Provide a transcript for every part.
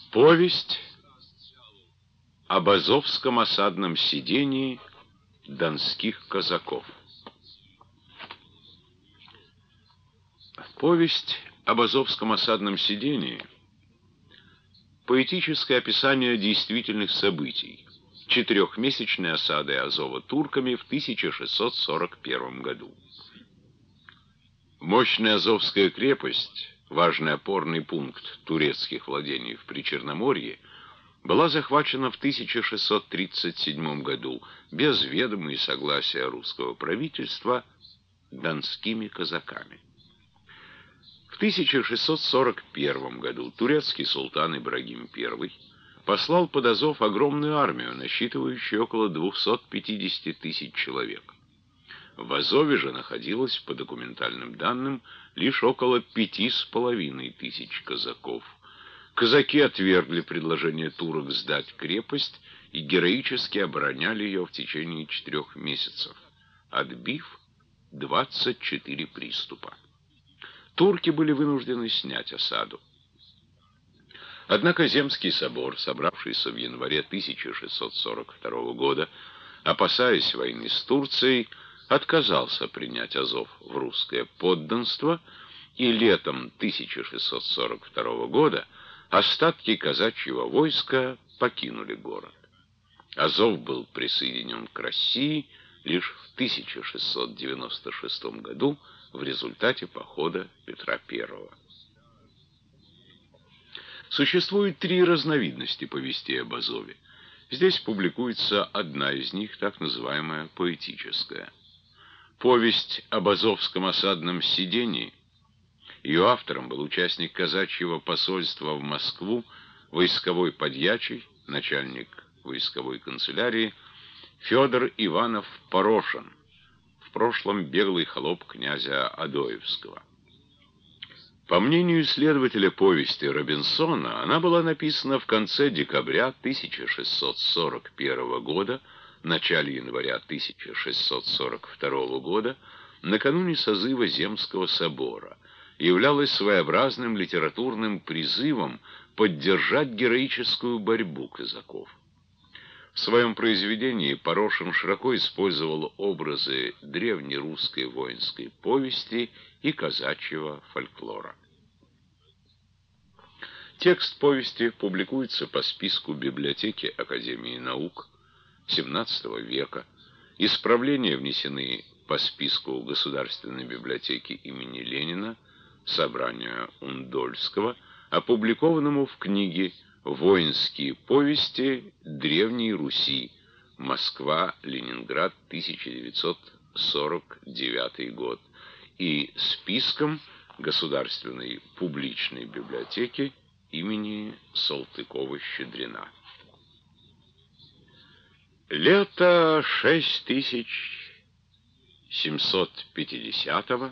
Повесть об азовском осадном сидении донских казаков. Повесть об азовском осадном сидении — поэтическое описание действительных событий четырехмесячной осады Азова турками в 1641 году. Мощная Азовская крепость, важный опорный пункт турецких владений в Причерноморье, была захвачена в 1637 году без ведома и согласия русского правительства донскими казаками. В 1641 году турецкий султан Ибрагим I послал под Азов огромную армию, насчитывающую около 250 тысяч человек. В Азове же находилось, по документальным данным, лишь около 5500 казаков. Казаки отвергли предложение турок сдать крепость и героически обороняли ее в течение 4 месяцев, отбив 24 приступа. Турки были вынуждены снять осаду. Однако Земский собор, собравшийся в январе 1642 года, опасаясь войны с Турцией, отказался принять Азов в русское подданство, и летом 1642 года остатки казачьего войска покинули город. Азов был присоединен к России лишь в 1696 году в результате похода Петра I. Существует 3 разновидности повестей об Азове. Здесь публикуется одна из них, так называемая поэтическая. Повесть об азовском осадном сидении. Ее автором был участник казачьего посольства в Москву, войсковой подьячий, начальник войсковой канцелярии Федор Иванов Порошин, в прошлом беглый холоп князя Адоевского. По мнению исследователя повести Робинсона, она была написана в конце декабря 1641 года, начале января 1642 года, накануне созыва Земского собора, и являлась своеобразным литературным призывом поддержать героическую борьбу казаков. В своем произведении Порошин широко использовал образы древнерусской воинской повести и казачьего фольклора. Текст повести публикуется по списку библиотеки Академии наук XVII века. Исправления внесены по списку Государственной библиотеки имени Ленина, собрания Ундольского, опубликованному в книге «Воинские повести Древней Руси. Москва-Ленинград, 1949 год» и списком Государственной публичной библиотеки имени Салтыкова-Щедрина. Лето 6750-го,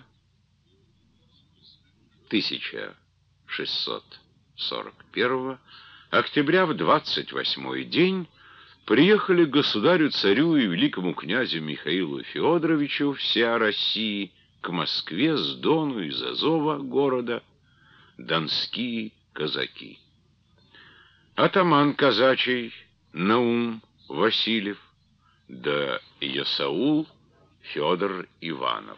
1641 октября в 28-й день приехали к государю-царю и великому князю Михаилу Федоровичу всея России к Москве с Дону из Азова города донские казаки. Атаман казачий Наум Васильев да Ясаул Федор Иванов.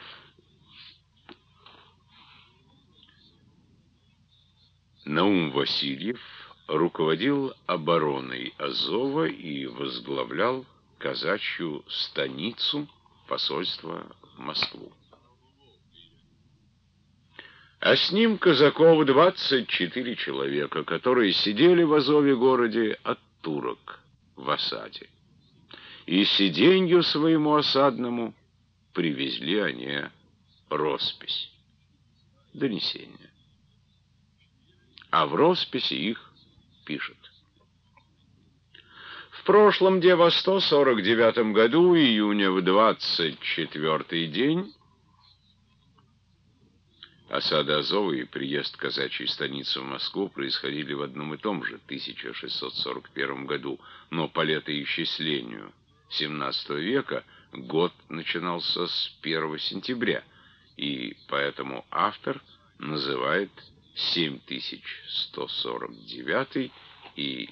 Наум Васильев руководил обороной Азова и возглавлял казачью станицу посольства в Москву. А с ним казаков 24 человека, которые сидели в Азове городе от турок в осаде. И сиденью своему осадному привезли они роспись, донесение. А в росписи их пишет: в прошлом дева 149 году, июня в 24-й день, осада Азова и приезд казачьей станицы в Москву происходили в одном и том же 1641 году, но по летоисчислению XVII века год начинался с 1 сентября, и поэтому автор называет 7149 и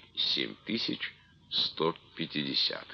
7150.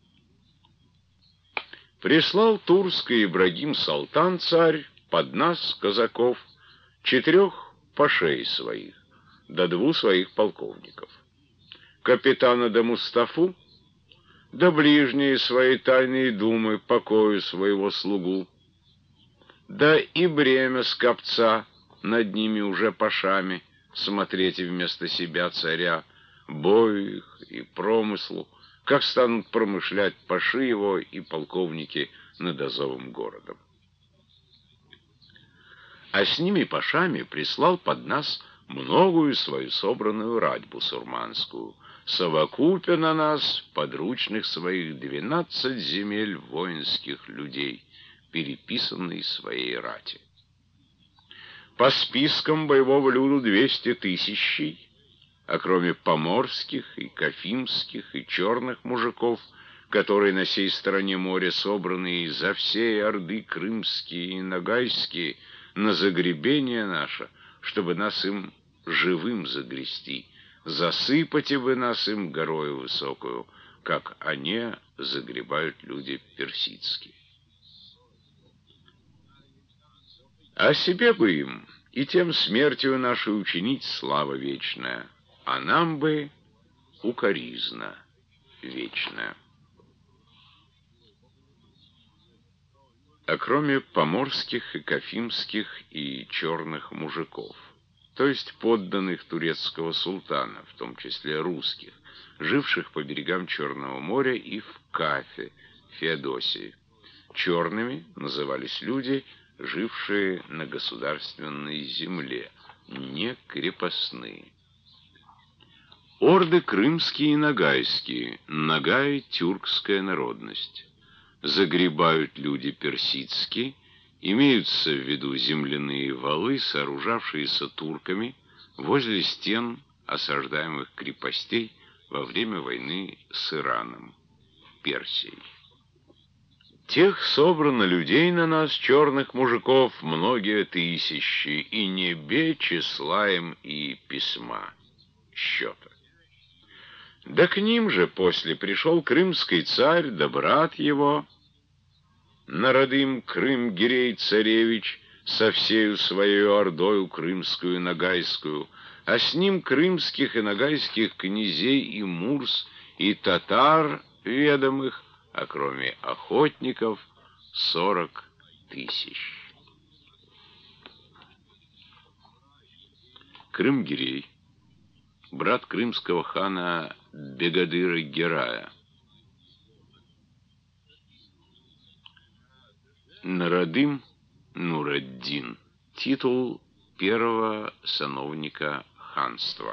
Прислал турский Ибрагим Салтан царь под нас, казаков, 4 пашей своих, да 2 своих полковников, капитана да Мустафу, да ближние свои тайные думы покою своего слугу, да и бремя скопца над ними уже пашами смотреть вместо себя царя, бою их и промыслу, как станут промышлять паши его и полковники над Азовым городом. А с ними пашами прислал под нас многую свою собранную рать бусурманскую, совокупе на нас подручных своих 12 земель воинских людей, переписанной своей рати. По спискам боевого люду 200 тысячей, а кроме поморских и кафимских и черных мужиков, которые на сей стороне моря собраны изо всей орды крымские и нагайские, на загребение наше, чтобы нас им живым загрести, засыпать вы нас им горою высокую, как они загребают люди персидские. А себе бы им и тем смертью нашей учинить слава вечная, а нам бы укоризна вечная. А кроме поморских и кафимских и черных мужиков, то есть подданных турецкого султана, в том числе русских, живших по берегам Черного моря и в Кафе, Феодосии. Черными назывались люди, жившие на государственной земле, не крепостные. Орды крымские и нагайские, Нагай — тюркская народность. Загребают люди персидские, имеются в виду земляные валы, сооружавшиеся турками возле стен осаждаемых крепостей во время войны с Ираном, Персией. Тех собрано людей на нас, черных мужиков, многие тысячи, и не бе числа им и письма счета. Да к ним же после пришел крымский царь, да брат его, Народым Крым-Гирей-царевич, со всею своей ордою крымскую и нагайскую, а с ним крымских и нагайских князей и мурс, и татар ведомых, а кроме охотников 40 тысяч. Крым-Гирей, брат крымского хана Бегадыра-Герая. Народым Нураддин, титул первого сановника ханства.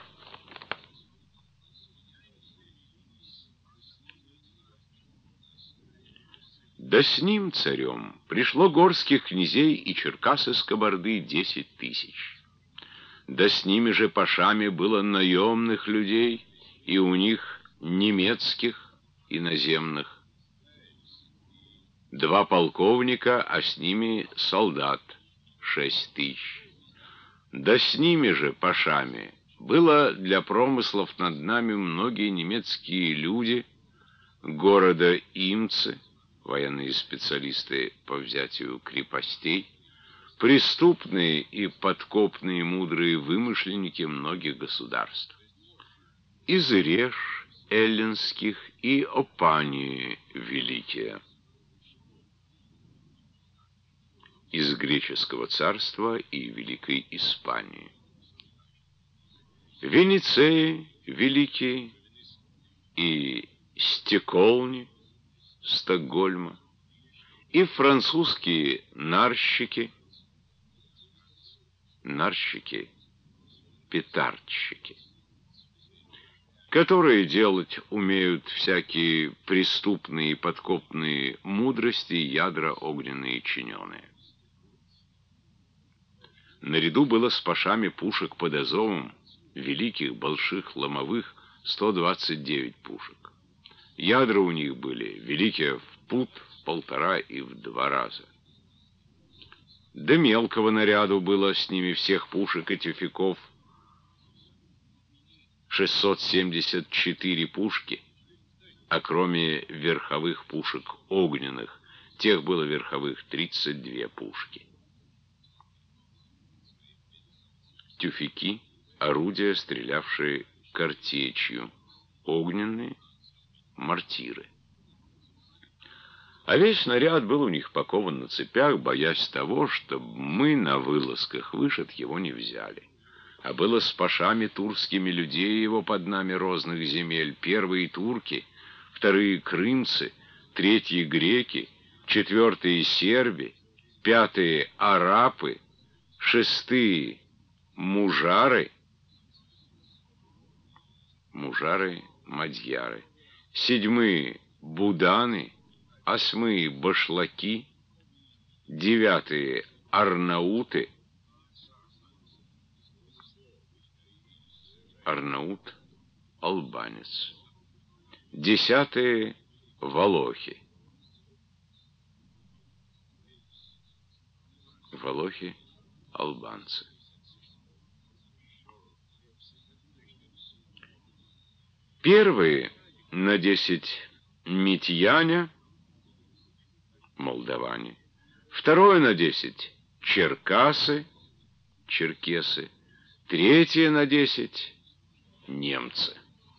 Да с ним, царем, пришло горских князей и черкас из Кабарды 10 тысяч. Да с ними же пашами было наемных людей, и у них немецких, иноземных. 2 полковника, а с ними солдат 6 тысяч. Да с ними же пашами было для промыслов над нами многие немецкие люди, города Имцы, военные специалисты по взятию крепостей, преступные и подкопные мудрые вымышленники многих государств. Из Реш, эллинских и Опании великие. Из греческого царства и Великой Испании. Венецеи великие и Стеколни Стокгольма, и французские нарщики, петардщики, которые делать умеют всякие преступные и подкопные мудрости и ядра огненные чиненые. Наряду было с пашами пушек под Азовом, великих, больших, ломовых, 129 пушек. Ядра у них были великие в пуд, в 1,5 и в 2 раза. Да мелкого наряду было с ними всех пушек и тюфяков 674 пушки, а кроме верховых пушек огненных, тех было верховых 32 пушки. Тюфяки — орудия, стрелявшие картечью, огненные — мортиры. А весь снаряд был у них пакован на цепях, боясь того, чтобы мы на вылазках вышед его не взяли. А было с пашами турскими людей его под нами розных земель: первые турки, вторые крымцы, третьи греки, четвертые серби, пятые арапы, шестые мужары, мадьяры, седьмые буданы, осьмые башлаки, девятые арнауты. Арнаут — албанец. Десятые волохи. Волохи — албанцы. Первые на 10 митьяне, молдаване. Второе на 10 черкасы, черкесы. Третье на 10 немцы.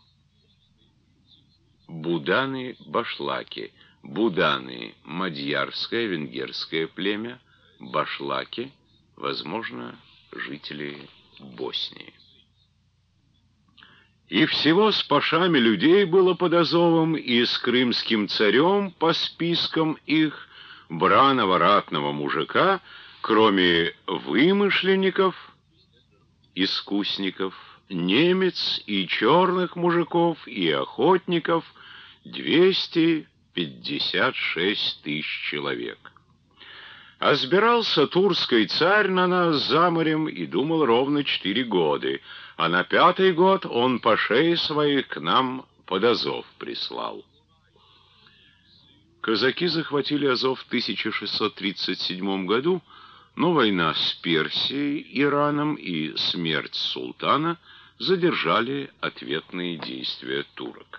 Буданы — башлаки. Буданы — мадьярское, венгерское племя. Башлаки — возможно, жители Боснии. И всего с пашами людей было под Азовом, и с крымским царем по спискам их браного ратного мужика, кроме вымышленников, искусников, немец и черных мужиков и охотников 256 тысяч человек. А сбирался турский царь на нас за морем и думал ровно 4 года, а на 5-й год он пашей своих к нам под Азов прислал. Казаки захватили Азов в 1637 году, но война с Персией, Ираном и смерть султана задержали ответные действия турок.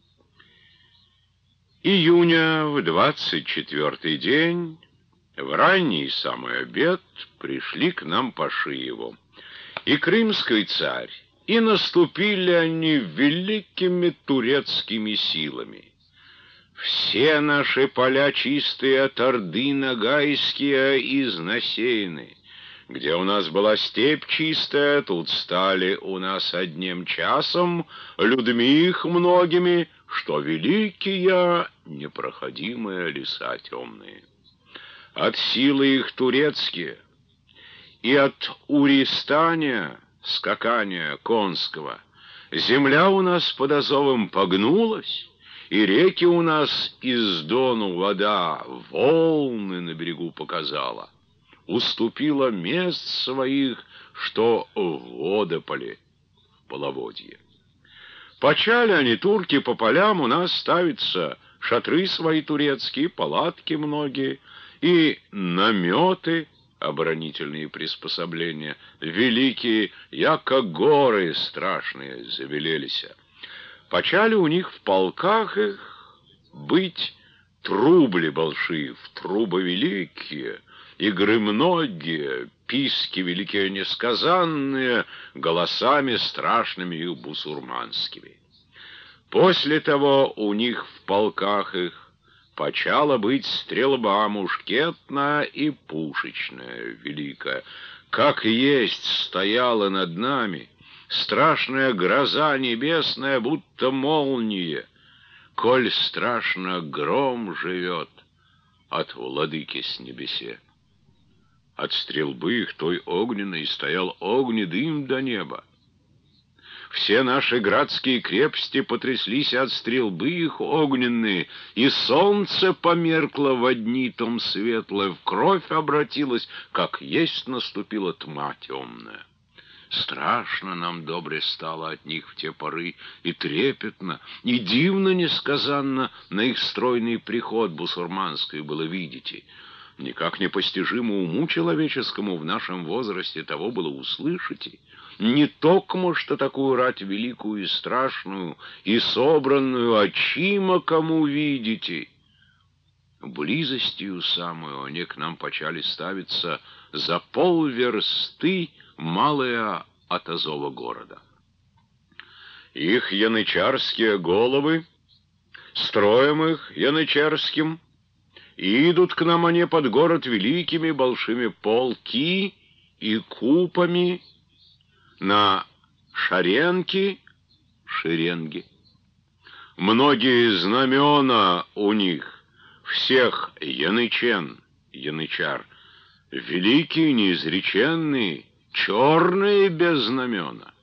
Июня, в 24-й день, в ранний самый обед, пришли к нам паши его и крымский царь, и наступили они великими турецкими силами. Все наши поля чистые от орды нагайские изнасеяны. Где у нас была степь чистая, тут стали у нас одним часом людьми их многими, что великие непроходимые леса темные. От силы их турецкие и от уристания, скакания конского, земля у нас под Азовом погнулась, и реки у нас из дону вода волны на берегу показала, уступила мест своих, что в водополе, в половодье. Почали они, турки, по полям у нас ставиться шатры свои турецкие, палатки многие, и наметы, оборонительные приспособления, великие, яко горы страшные, завелелися. Почали у них в полках их быть трубли большие, трубы великие, игры многие, писки великие несказанные, голосами страшными и бусурманскими. После того у них в полках их почала быть стрельба мушкетная и пушечная великая. Как есть стояла над нами страшная гроза небесная, будто молния, коль страшно гром живет от владыки с небесе. От стрельбы их той огненной стоял огнедым до неба. Все наши градские крепости потряслись от стрельбы их огненные, и солнце померкло во дни том светлое, в кровь обратилось, как есть наступила тьма темная. Страшно нам добре стало от них в те поры, и трепетно, и дивно несказанно на их стройный приход бусурманский было видите. Никак непостижимо уму человеческому в нашем возрасте того было услышите, Не токмо, что такую рать великую и страшную, и собранную, а чимо кому видите. Близостью самую они к нам почали ставиться за полверсты малая от Азова города. Их янычарские головы, строем их янычарским, и идут к нам они под город великими большими полки и купами на шаренки, шеренги. Многие знамена у них, всех янычен, янычар, великие, неизреченные, черные без знамена.